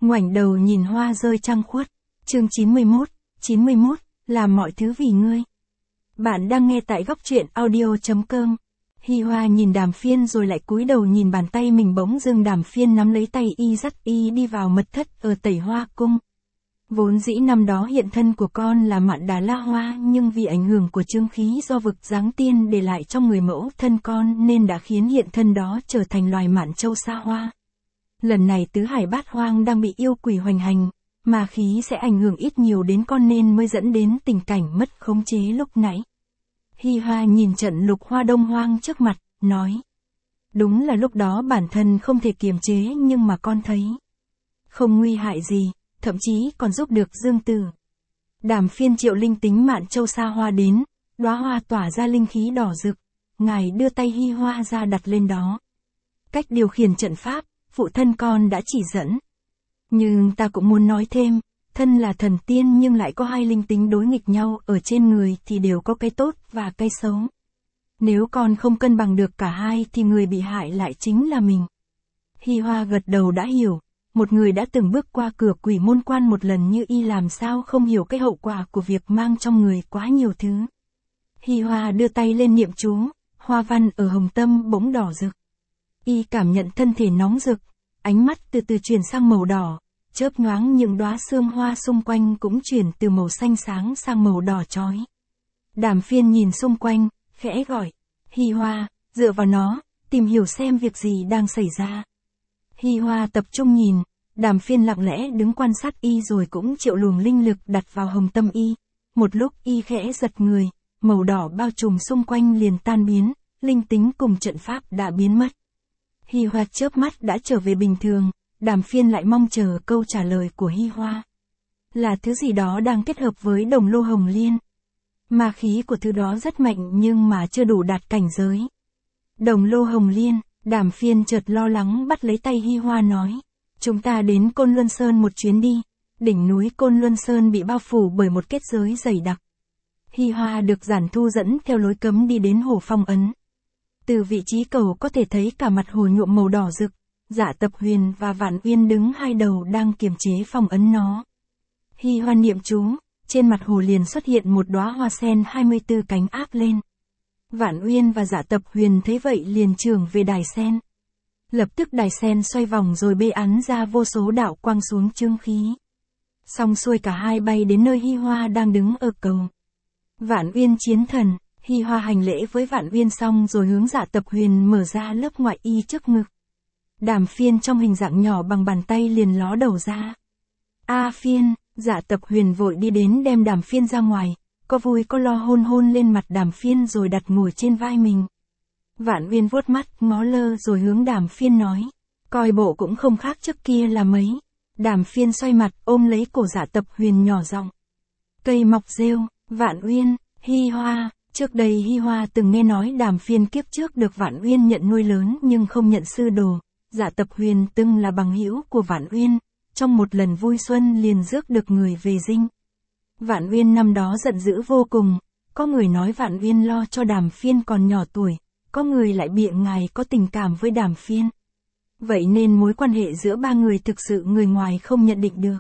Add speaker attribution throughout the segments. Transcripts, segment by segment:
Speaker 1: Ngoảnh đầu nhìn hoa rơi trăng khuất. Chương 91, làm mọi thứ vì ngươi. Bạn đang nghe tại góc truyện audio.com. Hi Hoa nhìn Đàm Phiên rồi lại cúi đầu nhìn bàn tay mình, bỗng dưng Đàm Phiên nắm lấy tay y dắt y đi vào mật thất ở Tẩy Hoa Cung. Vốn dĩ năm đó hiện thân của con là Mạn Đà La Hoa, nhưng vì ảnh hưởng của chương khí do vực Giáng Tiên để lại trong người mẫu thân con nên đã khiến hiện thân đó trở thành loài Mạn Châu Sa Hoa. Lần này tứ hải bát hoang đang bị yêu quỷ hoành hành, mà khí sẽ ảnh hưởng ít nhiều đến con nên mới dẫn đến tình cảnh mất khống chế lúc nãy. Hi Hoa nhìn trận lục hoa đông hoang trước mặt, nói. Đúng là lúc đó bản thân không thể kiềm chế, nhưng mà con thấy không nguy hại gì, thậm chí còn giúp được Dương Tử. Đàm Phiên triệu linh tính Mạn Châu Sa Hoa đến, đóa hoa tỏa ra linh khí đỏ rực, ngài đưa tay Hi Hoa ra đặt lên đó. Cách điều khiển trận pháp, phụ thân con đã chỉ dẫn. Nhưng ta cũng muốn nói thêm, thân là thần tiên nhưng lại có hai linh tính đối nghịch nhau ở trên người thì đều có cái tốt và cái xấu. Nếu con không cân bằng được cả hai thì người bị hại lại chính là mình. Hi Hoa gật đầu đã hiểu, một người đã từng bước qua cửa quỷ môn quan một lần như y làm sao không hiểu cái hậu quả của việc mang trong người quá nhiều thứ. Hi Hoa đưa tay lên niệm chú, hoa văn ở hồng tâm bỗng đỏ rực. Y cảm nhận thân thể nóng rực, ánh mắt từ từ chuyển sang màu đỏ, chớp nhoáng những đóa sương hoa xung quanh cũng chuyển từ màu xanh sáng sang màu đỏ chói. Đàm Phiên nhìn xung quanh, khẽ gọi, Hi Hoa, dựa vào nó, tìm hiểu xem việc gì đang xảy ra. Hi Hoa tập trung nhìn, Đàm Phiên lặng lẽ đứng quan sát y rồi cũng triệu luồng linh lực đặt vào hồng tâm y. Một lúc y khẽ giật người, màu đỏ bao trùm xung quanh liền tan biến, linh tính cùng trận pháp đã biến mất. Hi Hoa chớp mắt đã trở về bình thường, Đàm Phiên lại mong chờ câu trả lời của Hi Hoa. Là thứ gì đó đang kết hợp với đồng lô hồng liên. Ma khí của thứ đó rất mạnh nhưng mà chưa đủ đạt cảnh giới. Đồng lô hồng liên, Đàm Phiên chợt lo lắng bắt lấy tay Hi Hoa nói. Chúng ta đến Côn Luân Sơn một chuyến đi. Đỉnh núi Côn Luân Sơn bị bao phủ bởi một kết giới dày đặc. Hi Hoa được Giản Thu dẫn theo lối cấm đi đến hồ phong ấn. Từ vị trí cầu có thể thấy cả mặt hồ nhuộm màu đỏ rực, Dạ Tập Huyền và Vạn Uyên đứng hai đầu đang kiềm chế phong ấn nó. Hi Hoa niệm chú, trên mặt hồ liền xuất hiện một đóa hoa sen 24 cánh áp lên. Vạn Uyên và Dạ Tập Huyền thấy vậy liền trưởng về đài sen. Lập tức đài sen xoay vòng rồi bê ắn ra vô số đạo quang xuống chương khí. Xong xuôi cả hai bay đến nơi Hi Hoa đang đứng ở cầu. Vạn Uyên chiến thần, Hi Hoa hành lễ với Vạn Uyên xong rồi hướng Dạ Tập Huyền mở ra lớp ngoại y trước ngực. Đàm Phiên trong hình dạng nhỏ bằng bàn tay liền ló đầu ra. A Phiên, Dạ Tập Huyền vội đi đến đem Đàm Phiên ra ngoài, có vui có lo hôn hôn lên mặt Đàm Phiên rồi đặt ngồi trên vai mình. Vạn Uyên vuốt mắt, ngó lơ rồi hướng Đàm Phiên nói, coi bộ cũng không khác trước kia là mấy. Đàm Phiên xoay mặt ôm lấy cổ Dạ Tập Huyền nhỏ giọng. Cây mọc rêu, Vạn Uyên, Hi Hoa. Trước đây Hi Hoa từng nghe nói Đàm Phiên kiếp trước được Vạn Uyên nhận nuôi lớn nhưng không nhận sư đồ. Dạ Tập Huyền từng là bằng hữu của Vạn Uyên, trong một lần vui xuân liền rước được người về dinh. Vạn Uyên năm đó giận dữ vô cùng, có người nói Vạn Uyên lo cho Đàm Phiên còn nhỏ tuổi, có người lại bịa ngài có tình cảm với Đàm Phiên. Vậy nên mối quan hệ giữa ba người thực sự người ngoài không nhận định được.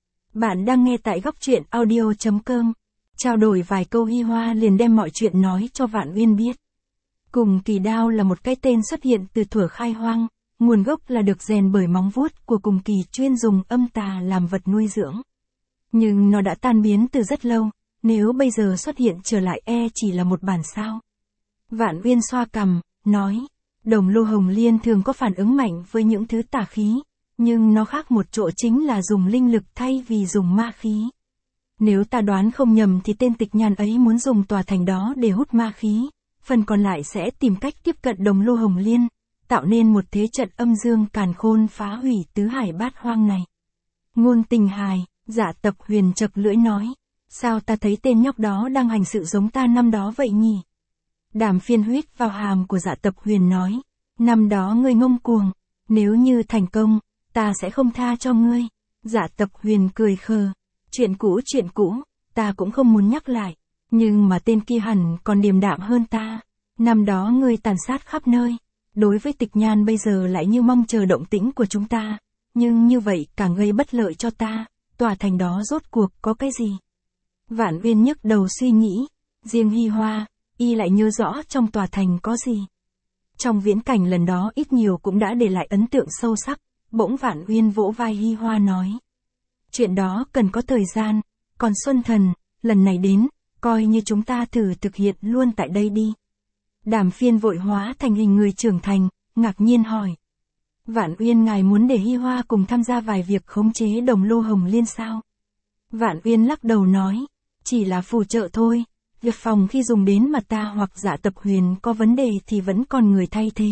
Speaker 1: Bạn đang nghe tại góc truyện audio.com. Trao đổi vài câu Hi Hoa liền đem mọi chuyện nói cho Vạn Uyên biết. Cùng Kỳ Đao là một cái tên xuất hiện từ thuở khai hoang, nguồn gốc là được rèn bởi móng vuốt của Cùng Kỳ chuyên dùng âm tà làm vật nuôi dưỡng. Nhưng nó đã tan biến từ rất lâu, nếu bây giờ xuất hiện trở lại chỉ là một bản sao. Vạn Uyên xoa cằm, nói, đồng lô hồng liên thường có phản ứng mạnh với những thứ tà khí, nhưng nó khác một chỗ chính là dùng linh lực thay vì dùng ma khí. Nếu ta đoán không nhầm thì tên Tịch Nhan ấy muốn dùng tòa thành đó để hút ma khí, phần còn lại sẽ tìm cách tiếp cận đồng lô hồng liên, tạo nên một thế trận âm dương càn khôn phá hủy tứ hải bát hoang này. Ngôn Tình Hài, Dạ Tập Huyền chật lưỡi nói, sao ta thấy tên nhóc đó đang hành sự giống ta năm đó vậy nhỉ? Đàm Phiên huýt vào hàm của Dạ Tập Huyền nói, năm đó ngươi ngông cuồng, nếu như thành công, ta sẽ không tha cho ngươi. Dạ Tập Huyền cười khờ. Chuyện cũ, ta cũng không muốn nhắc lại, nhưng mà tên kia hẳn còn điềm đạm hơn ta. Năm đó ngươi tàn sát khắp nơi, đối với Tịch Nhan bây giờ lại như mong chờ động tĩnh của chúng ta. nhưng như vậy càng gây bất lợi cho ta, tòa thành đó rốt cuộc có cái gì? Vạn Uyên nhức đầu suy nghĩ, riêng Hi Hoa, y lại nhớ rõ trong tòa thành có gì. Trong viễn cảnh lần đó ít nhiều cũng đã để lại ấn tượng sâu sắc, bỗng Vạn Uyên vỗ vai Hi Hoa nói. Chuyện đó cần có thời gian, còn Xuân Thần, lần này đến, coi như chúng ta thử thực hiện luôn tại đây đi. Đàm Phiên vội hóa thành hình người trưởng thành, ngạc nhiên hỏi. Vạn Uyên ngài muốn để Hi Hoa cùng tham gia vài việc khống chế Đồng Lô Hồng Liên sao? Vạn Uyên lắc đầu nói, chỉ là phù trợ thôi, việc phòng khi dùng đến mà ta hoặc Dạ Tập Huyền có vấn đề thì vẫn còn người thay thế.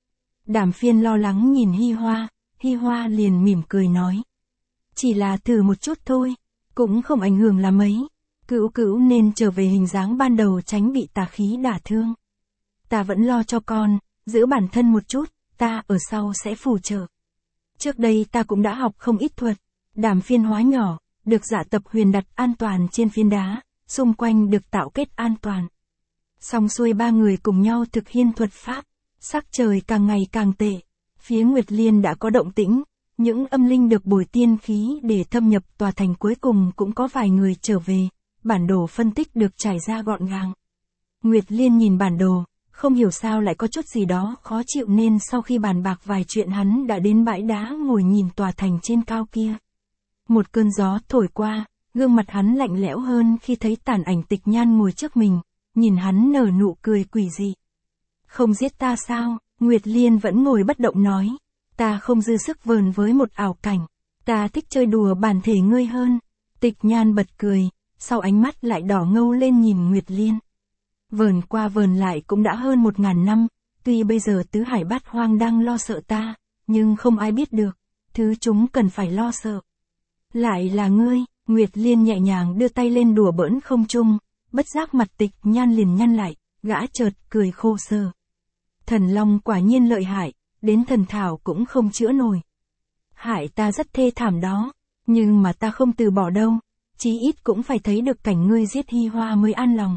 Speaker 1: Đàm Phiên lo lắng nhìn Hi Hoa liền mỉm cười nói. Chỉ là thử một chút thôi, cũng không ảnh hưởng là mấy. Cữu Cữu nên trở về hình dáng ban đầu tránh bị tà khí đả thương. Ta vẫn lo cho con, giữ bản thân một chút, ta ở sau sẽ phù trợ. Trước đây ta cũng đã học không ít thuật, Đàm Phiên hóa nhỏ, được Dạ Tập Huyền đặt an toàn trên phiến đá, xung quanh được tạo kết an toàn. Xong xuôi ba người cùng nhau thực hiện thuật pháp, sắc trời càng ngày càng tệ. Phía Nguyệt Liên đã có động tĩnh, những âm linh được bồi tiên khí để thâm nhập tòa thành cuối cùng cũng có vài người trở về, bản đồ phân tích được trải ra gọn gàng. Nguyệt Liên nhìn bản đồ, không hiểu sao lại có chút gì đó khó chịu nên sau khi bàn bạc vài chuyện hắn đã đến bãi đá ngồi nhìn tòa thành trên cao kia. Một cơn gió thổi qua, gương mặt hắn lạnh lẽo hơn khi thấy tàn ảnh Tịch Nhan ngồi trước mình, nhìn hắn nở nụ cười quỷ dị. Không giết ta sao? Nguyệt Liên vẫn ngồi bất động nói. Ta không dư sức vờn với một ảo cảnh. Ta thích chơi đùa bản thể ngươi hơn. Tịch Nhan bật cười, sau ánh mắt lại đỏ ngâu lên nhìn Nguyệt Liên. Vờn qua vờn lại cũng đã hơn 1000 năm, tuy bây giờ tứ hải bát hoang đang lo sợ ta, nhưng không ai biết được, thứ chúng cần phải lo sợ. Lại là ngươi, Nguyệt Liên nhẹ nhàng đưa tay lên đùa bỡn không trung, bất giác mặt Tịch Nhan liền nhăn lại, gã chợt cười khô sở. Thần long quả nhiên lợi hại, đến thần thảo cũng không chữa nổi. Hại ta rất thê thảm đó, nhưng mà ta không từ bỏ đâu, chí ít cũng phải thấy được cảnh ngươi giết Hi Hoa mới an lòng.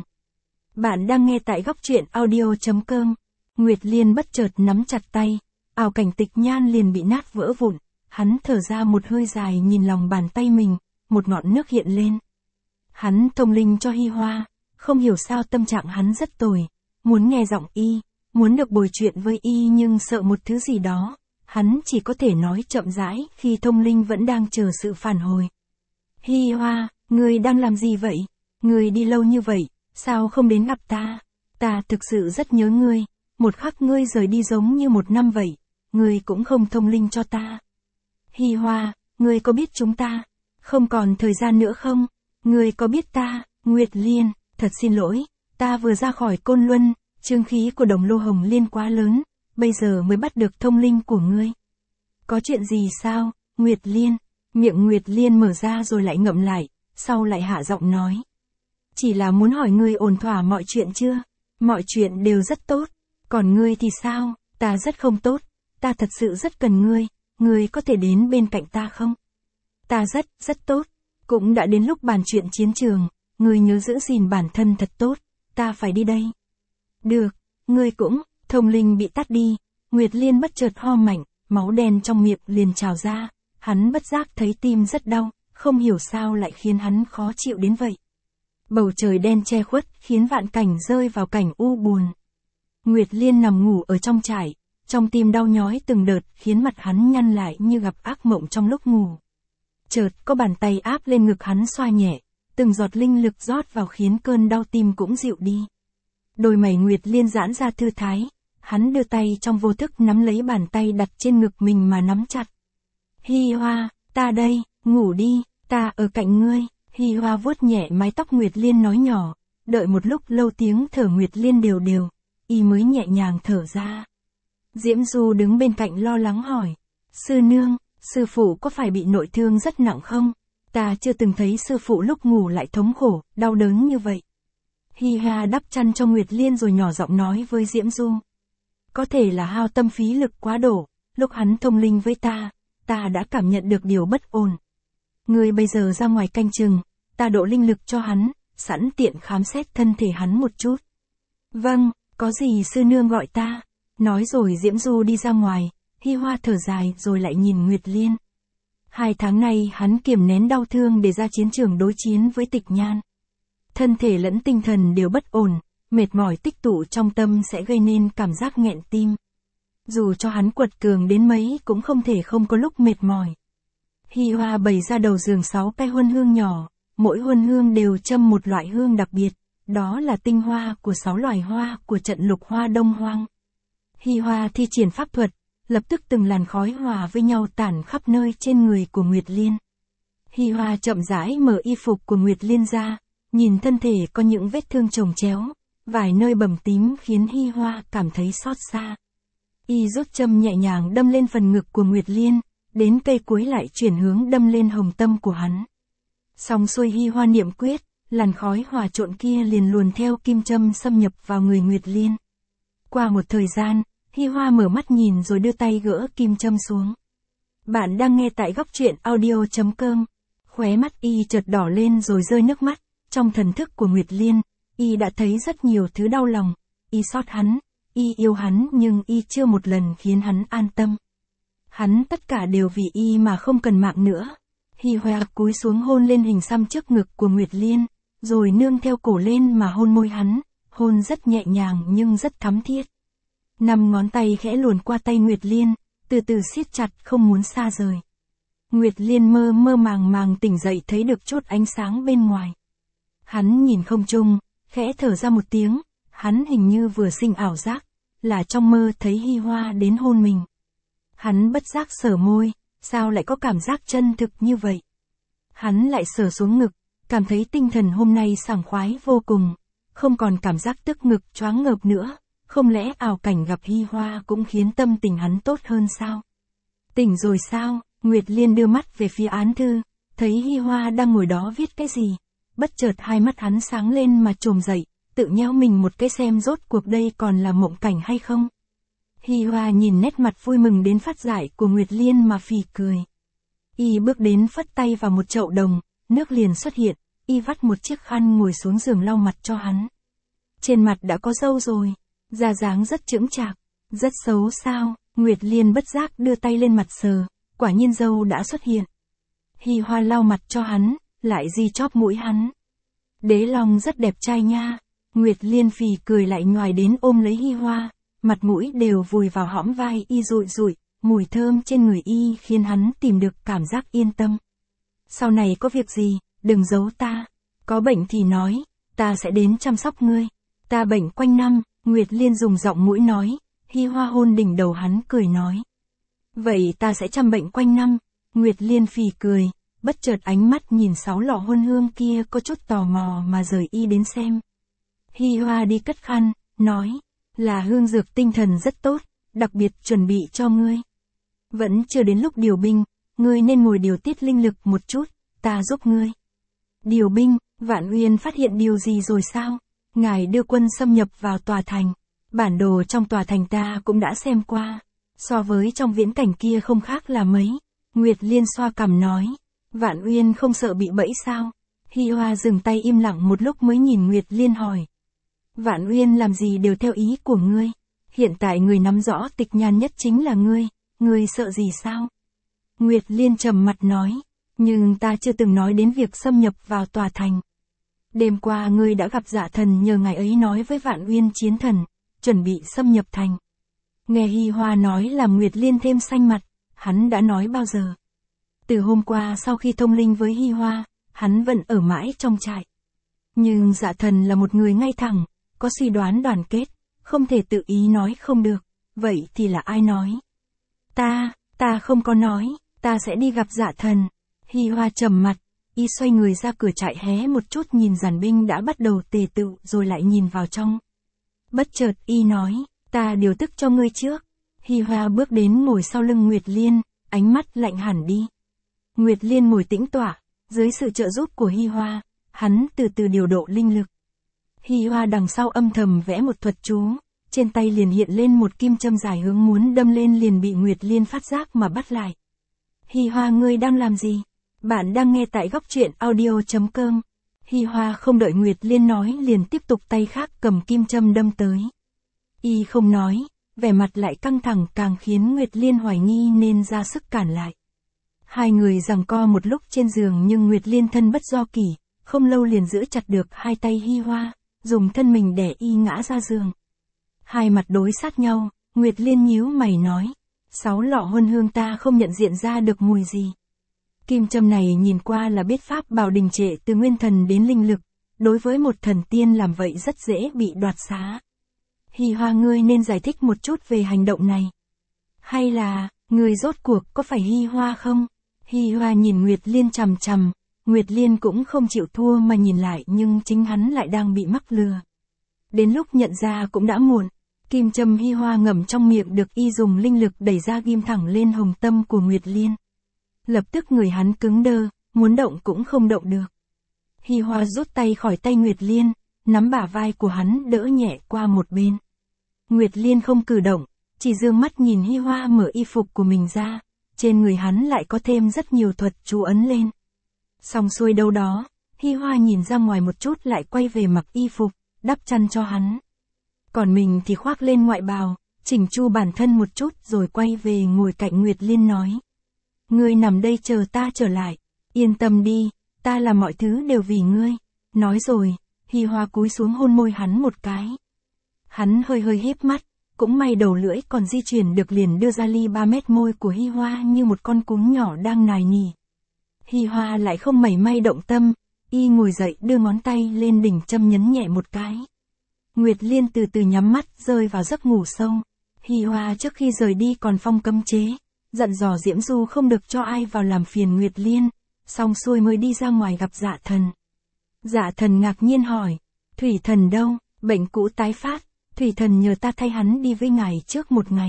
Speaker 1: Bạn đang nghe tại góc truyện audio.com. Nguyệt Liên bất chợt nắm chặt tay, ảo cảnh Tịch Nhan liền bị nát vỡ vụn, hắn thở ra một hơi dài nhìn lòng bàn tay mình, một ngọn nước hiện lên. Hắn thông linh cho Hi Hoa, không hiểu sao tâm trạng hắn rất tồi, muốn nghe giọng y, muốn được bồi chuyện với y nhưng sợ một thứ gì đó, hắn chỉ có thể nói chậm rãi khi thông linh vẫn đang chờ sự phản hồi. Hi Hoa, ngươi đang làm gì vậy? Ngươi đi lâu như vậy, sao không đến gặp ta? Ta thực sự rất nhớ ngươi, một khắc ngươi rời đi giống như 1 năm vậy, ngươi cũng không thông linh cho ta. Hi Hoa, ngươi có biết chúng ta không còn thời gian nữa không? Ngươi có biết ta? Nguyệt Liên, thật xin lỗi, ta vừa ra khỏi Côn Luân, chương khí của Đồng Lô Hồng Liên quá lớn, bây giờ mới bắt được thông linh của ngươi. Có chuyện gì sao? Nguyệt Liên, miệng Nguyệt Liên mở ra rồi lại ngậm lại, sau lại hạ giọng nói. Chỉ là muốn hỏi ngươi ổn thỏa mọi chuyện chưa? Mọi chuyện đều rất tốt, còn ngươi thì sao? Ta rất không tốt, ta thật sự rất cần ngươi có thể đến bên cạnh ta không? Ta rất tốt, cũng đã đến lúc bàn chuyện chiến trường, ngươi nhớ giữ gìn bản thân thật tốt, ta phải đi đây. Được, ngươi cũng, thông linh bị tắt đi, Nguyệt Liên bất chợt ho mạnh, máu đen trong miệng liền trào ra, hắn bất giác thấy tim rất đau, không hiểu sao lại khiến hắn khó chịu đến vậy. Bầu trời đen che khuất khiến vạn cảnh rơi vào cảnh u buồn. Nguyệt Liên nằm ngủ ở trong trại, trong tim đau nhói từng đợt khiến mặt hắn nhăn lại như gặp ác mộng trong lúc ngủ. Chợt có bàn tay áp lên ngực hắn xoa nhẹ, từng giọt linh lực rót vào khiến cơn đau tim cũng dịu đi. Đôi mày Nguyệt Liên giãn ra thư thái, hắn đưa tay trong vô thức nắm lấy bàn tay đặt trên ngực mình mà nắm chặt. Hi Hoa, ta đây, ngủ đi, ta ở cạnh ngươi. Hi Hoa vuốt nhẹ mái tóc Nguyệt Liên nói nhỏ, đợi một lúc lâu tiếng thở Nguyệt Liên đều đều, y mới nhẹ nhàng thở ra. Diễm Du đứng bên cạnh lo lắng hỏi, sư nương, sư phụ có phải bị nội thương rất nặng không? Ta chưa từng thấy sư phụ lúc ngủ lại thống khổ, đau đớn như vậy. Hi Hoa đắp chăn cho Nguyệt Liên rồi nhỏ giọng nói với Diễm Du. Có thể là hao tâm phí lực quá đổ, lúc hắn thông linh với ta đã cảm nhận được điều bất ổn. Ngươi bây giờ ra ngoài canh chừng, ta độ linh lực cho hắn, sẵn tiện khám xét thân thể hắn một chút. Vâng, có gì sư nương gọi ta. Nói rồi Diễm Du đi ra ngoài, Hi Hoa thở dài rồi lại nhìn Nguyệt Liên. 2 tháng nay hắn kiềm nén đau thương để ra chiến trường đối chiến với Tịch Nhan. Thân thể lẫn tinh thần đều bất ổn, mệt mỏi tích tụ trong tâm sẽ gây nên cảm giác nghẹn tim. Dù cho hắn quật cường đến mấy cũng không thể không có lúc mệt mỏi. Hi Hoa bày ra đầu giường 6 cái huân hương nhỏ, mỗi huân hương đều châm một loại hương đặc biệt, đó là tinh hoa của 6 loài hoa của trận lục hoa Đông Hoang. Hi Hoa thi triển pháp thuật, lập tức từng làn khói hòa với nhau tản khắp nơi trên người của Nguyệt Liên. Hi Hoa chậm rãi mở y phục của Nguyệt Liên ra, nhìn thân thể có những vết thương chồng chéo, vài nơi bầm tím khiến Hi Hoa cảm thấy xót xa. Y rút châm nhẹ nhàng đâm lên phần ngực của Nguyệt Liên, đến cây cuối lại chuyển hướng đâm lên hồng tâm của hắn. Xong xuôi Hi Hoa niệm quyết, làn khói hòa trộn kia liền luồn theo kim châm xâm nhập vào người Nguyệt Liên. Qua một thời gian, Hi Hoa mở mắt nhìn rồi đưa tay gỡ kim châm xuống. Bạn đang nghe tại góc truyện audio.com. Khóe mắt Y chợt đỏ lên rồi rơi nước mắt, trong thần thức của Nguyệt Liên, Y đã thấy rất nhiều thứ đau lòng, Y xót hắn, Y yêu hắn nhưng Y chưa một lần khiến hắn an tâm. Hắn tất cả đều vì Y mà không cần mạng nữa. Hi Hoa cúi xuống hôn lên hình xăm trước ngực của Nguyệt Liên, rồi nương theo cổ lên mà hôn môi hắn, hôn rất nhẹ nhàng nhưng rất thắm thiết. 5 ngón tay khẽ luồn qua tay Nguyệt Liên, từ từ siết chặt không muốn xa rời. Nguyệt Liên mơ mơ màng màng tỉnh dậy thấy được chốt ánh sáng bên ngoài. Hắn nhìn không trung, khẽ thở ra một tiếng, hắn hình như vừa sinh ảo giác, là trong mơ thấy Hi Hoa đến hôn mình. Hắn bất giác sờ môi, sao lại có cảm giác chân thực như vậy? Hắn lại sờ xuống ngực, cảm thấy tinh thần hôm nay sảng khoái vô cùng, không còn cảm giác tức ngực choáng ngợp nữa, không lẽ ảo cảnh gặp Hi Hoa cũng khiến tâm tình hắn tốt hơn sao? Tỉnh rồi sao? Nguyệt Liên đưa mắt về phía án thư, thấy Hi Hoa đang ngồi đó viết cái gì, bất chợt hai mắt hắn sáng lên mà trồm dậy, tự nhéo mình một cái xem rốt cuộc đây còn là mộng cảnh hay không. Hi Hoa nhìn nét mặt vui mừng đến phát dại của Nguyệt Liên mà phì cười. Y bước đến phất tay vào một chậu đồng, nước liền xuất hiện, Y vắt một chiếc khăn ngồi xuống giường lau mặt cho hắn. Trên mặt đã có râu rồi, da dáng rất chững chạc, rất xấu sao? Nguyệt Liên bất giác đưa tay lên mặt sờ, quả nhiên râu đã xuất hiện. Hi Hoa lau mặt cho hắn, lại di chóp mũi hắn. Đế Long rất đẹp trai nha. Nguyệt Liên phì cười lại nhoài đến ôm lấy Hi Hoa, mặt mũi đều vùi vào hõm vai Y rụi rụi, mùi thơm trên người Y khiến hắn tìm được cảm giác yên tâm. Sau này có việc gì, đừng giấu ta. Có bệnh thì nói, ta sẽ đến chăm sóc ngươi. Ta bệnh quanh năm, Nguyệt Liên dùng giọng mũi nói. Hi Hoa hôn đỉnh đầu hắn cười nói. Vậy ta sẽ chăm bệnh quanh năm. Nguyệt Liên phì cười, bất chợt ánh mắt nhìn 6 lọ huân hương kia có chút tò mò mà rời Y đến xem. Hi Hoa đi cất khăn, nói, là hương dược tinh thần rất tốt, đặc biệt chuẩn bị cho ngươi. Vẫn chưa đến lúc điều binh, ngươi nên ngồi điều tiết linh lực một chút, ta giúp ngươi. Điều binh, Vạn Uyên phát hiện điều gì rồi sao? Ngài đưa quân xâm nhập vào tòa thành. Bản đồ trong tòa thành ta cũng đã xem qua. So với trong viễn cảnh kia không khác là mấy. Nguyệt Liên xoa cằm nói. Vạn Uyên không sợ bị bẫy sao? Hi Hoa dừng tay im lặng một lúc mới nhìn Nguyệt Liên hỏi. Vạn Uyên làm gì đều theo ý của ngươi. Hiện tại người nắm rõ Tịch Nhan nhất chính là ngươi sợ gì sao? Nguyệt Liên trầm mặt nói. Nhưng ta chưa từng nói đến việc xâm nhập vào tòa thành. Đêm qua ngươi đã gặp Dạ Thần nhờ ngài ấy nói với Vạn Uyên chiến thần, chuẩn bị xâm nhập thành. Nghe Hi Hoa nói làm Nguyệt Liên thêm xanh mặt, hắn đã nói bao giờ? Từ hôm qua sau khi thông linh với Hi Hoa, hắn vẫn ở mãi trong trại. Nhưng Dạ Thần là một người ngay thẳng, có suy đoán đoàn kết, không thể tự ý nói không được, vậy thì là ai nói? Ta không có nói, ta sẽ đi gặp Dạ Thần. Hi Hoa trầm mặt, Y xoay người ra cửa trại hé một chút nhìn dàn binh đã bắt đầu tề tựu rồi lại nhìn vào trong. Bất chợt Y nói, ta điều tức cho ngươi trước. Hi Hoa bước đến ngồi sau lưng Nguyệt Liên, ánh mắt lạnh hẳn đi. Nguyệt Liên ngồi tĩnh tọa, dưới sự trợ giúp của Hi Hoa, hắn từ từ điều độ linh lực. Hi Hoa đằng sau âm thầm vẽ một thuật chú, trên tay liền hiện lên một kim châm dài hướng muốn đâm lên liền bị Nguyệt Liên phát giác mà bắt lại. Hi Hoa ngươi đang làm gì? Bạn đang nghe tại góc truyện audio.com. Hi Hoa không đợi Nguyệt Liên nói liền tiếp tục tay khác cầm kim châm đâm tới. Y không nói, vẻ mặt lại căng thẳng càng khiến Nguyệt Liên hoài nghi nên ra sức cản lại. Hai người giằng co một lúc trên giường nhưng Nguyệt Liên thân bất do kỷ, không lâu liền giữ chặt được hai tay Hi Hoa, dùng thân mình đè y ngã ra giường. Hai mặt đối sát nhau, Nguyệt Liên nhíu mày nói, 6 lọ huân hương ta không nhận diện ra được mùi gì. Kim châm này nhìn qua là biết pháp bảo đình trệ từ nguyên thần đến linh lực, đối với một thần tiên làm vậy rất dễ bị đoạt xá. Hi Hoa, ngươi nên giải thích một chút về hành động này. Hay là, ngươi rốt cuộc có phải Hi Hoa không? Hi Hoa nhìn Nguyệt Liên chằm chằm, Nguyệt Liên cũng không chịu thua mà nhìn lại nhưng chính hắn lại đang bị mắc lừa. Đến lúc nhận ra cũng đã muộn, kim châm Hi Hoa ngậm trong miệng được y dùng linh lực đẩy ra ghim thẳng lên hồng tâm của Nguyệt Liên. Lập tức người hắn cứng đơ, muốn động cũng không động được. Hi Hoa rút tay khỏi tay Nguyệt Liên, nắm bả vai của hắn đỡ nhẹ qua một bên. Nguyệt Liên không cử động, chỉ dương mắt nhìn Hi Hoa mở y phục của mình ra, trên người hắn lại có thêm rất nhiều thuật chú ấn lên. Xong xuôi đâu đó, Hi Hoa nhìn ra ngoài một chút lại quay về mặc y phục, đắp chăn cho hắn. Còn mình thì khoác lên ngoại bào, chỉnh chu bản thân một chút rồi quay về ngồi cạnh Nguyệt Liên nói. Ngươi nằm đây chờ ta trở lại, yên tâm đi, ta làm mọi thứ đều vì ngươi. Nói rồi, Hi Hoa cúi xuống hôn môi hắn một cái. Hắn hơi hơi híp mắt, cũng may đầu lưỡi còn di chuyển được liền đưa ra ly 3 mét môi của Hi Hoa như một con cún nhỏ đang nài nỉ. Hi Hoa lại không mảy may động tâm, y ngồi dậy đưa ngón tay lên đỉnh châm nhấn nhẹ một cái. Nguyệt Liên từ từ nhắm mắt rơi vào giấc ngủ sâu. Hi Hoa trước khi rời đi còn phong cấm chế, dặn dò Diễm Du không được cho ai vào làm phiền Nguyệt Liên, xong xuôi mới đi ra ngoài gặp Dạ Thần. Dạ Thần ngạc nhiên hỏi, Thủy Thần đâu, bệnh cũ tái phát, Thủy Thần nhờ ta thay hắn đi với ngài trước một ngày.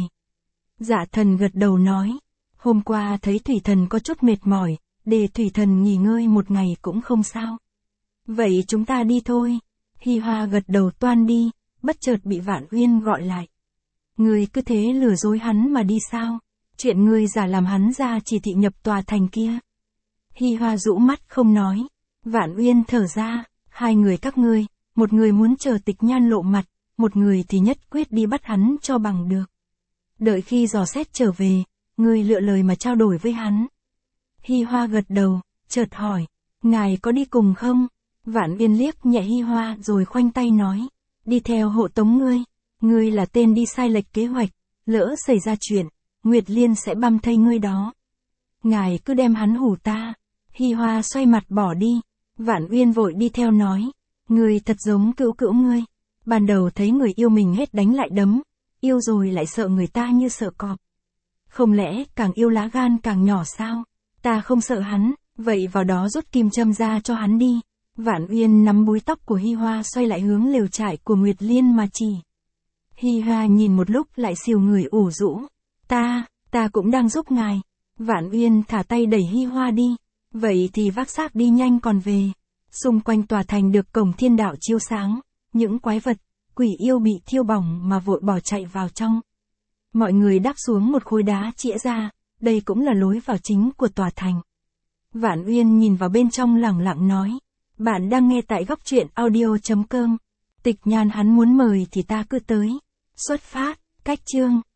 Speaker 1: Dạ Thần gật đầu nói, hôm qua thấy Thủy Thần có chút mệt mỏi, để Thủy Thần nghỉ ngơi một ngày cũng không sao. Vậy chúng ta đi thôi. Hi Hoa gật đầu toan đi, bất chợt bị Vạn Uyên gọi lại. Ngươi cứ thế lừa dối hắn mà đi sao? Chuyện ngươi giả làm hắn ra chỉ thị nhập tòa thành kia. Hi Hoa rũ mắt không nói. Vạn Uyên thở ra, hai người các ngươi, một người muốn chờ Tịch Nhan lộ mặt, một người thì nhất quyết đi bắt hắn cho bằng được. Đợi khi dò xét trở về, ngươi lựa lời mà trao đổi với hắn. Hi Hoa gật đầu, chợt hỏi, ngài có đi cùng không? Vạn Uyên liếc nhẹ Hi Hoa rồi khoanh tay nói, đi theo hộ tống ngươi. Ngươi là tên đi sai lệch kế hoạch, lỡ xảy ra chuyện, Nguyệt Liên sẽ băm thây ngươi đó. Ngài cứ đem hắn hủ ta. Hi Hoa xoay mặt bỏ đi. Vạn Uyên vội đi theo nói, ngươi thật giống cữu cữu ngươi. Ban đầu thấy người yêu mình hết đánh lại đấm, yêu rồi lại sợ người ta như sợ cọp. Không lẽ càng yêu lá gan càng nhỏ sao? Ta không sợ hắn, vậy vào đó rút kim châm ra cho hắn đi. Vạn Uyên nắm búi tóc của Hi Hoa xoay lại hướng lều trại của Nguyệt Liên mà chỉ. Hi Hoa nhìn một lúc lại xìu người ủ rũ. Ta cũng đang giúp ngài. Vạn Uyên thả tay đẩy Hi Hoa đi. Vậy thì vác xác đi nhanh còn về. Xung quanh tòa thành được cổng thiên đạo chiếu sáng. Những quái vật, quỷ yêu bị thiêu bỏng mà vội bỏ chạy vào trong. Mọi người đáp xuống một khối đá chĩa ra. Đây cũng là lối vào chính của tòa thành. Vạn Uyên nhìn vào bên trong lẳng lặng nói. Bạn đang nghe tại góc truyện audio.com. Tịch Nhan hắn muốn mời thì ta cứ tới. Xuất phát, cách chương.